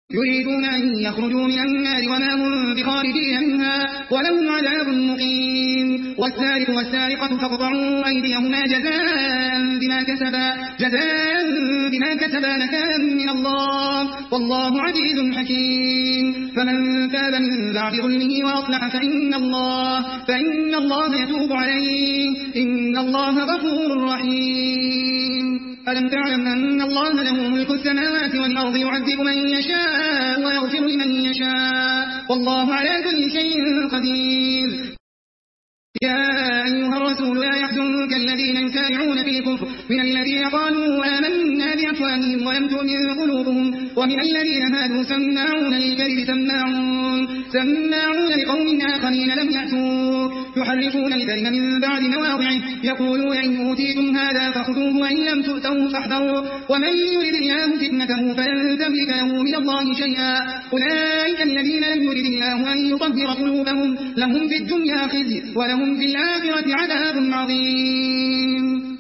يريدون أن يخرجوا من النار وما هم بخارجين منها ولهم عذاب مقيم. والسارق والسارقة فاقطعوا أيديهما جزاء بما كسبا نكالا من الله والله عزيز حكيم. فمن تاب من بعد ظلمه وأصلح فإن الله يتوب عليه إن الله غفور رحيم. ألم تعلم أن الله له ملك السماوات والأرض يعذب من يشاء ويغفر لمن يشاء والله على كل شيء قدير. يا أيها الرسول لا يحزنك الذين يسارعون في الكفر من الذين قالوا آمنا بأفواههم ولم تؤمن قلوبهم ومن الذين هادوا سماعون للكذب سماعون لقوم آخرين لم يأتوا يحرفون الكلم من بعد مواضعه يقولون إن أوتيتم هذا فخذوه وإن لم تؤتوه فاحذروا ومن يرد الله فتنته فلن تملك له من الله شيئا. أولئك الذين لم يرد الله أن يطهر قلوبهم لهم في الدنيا خزي ولهم في الآخرة عذاب عظيم.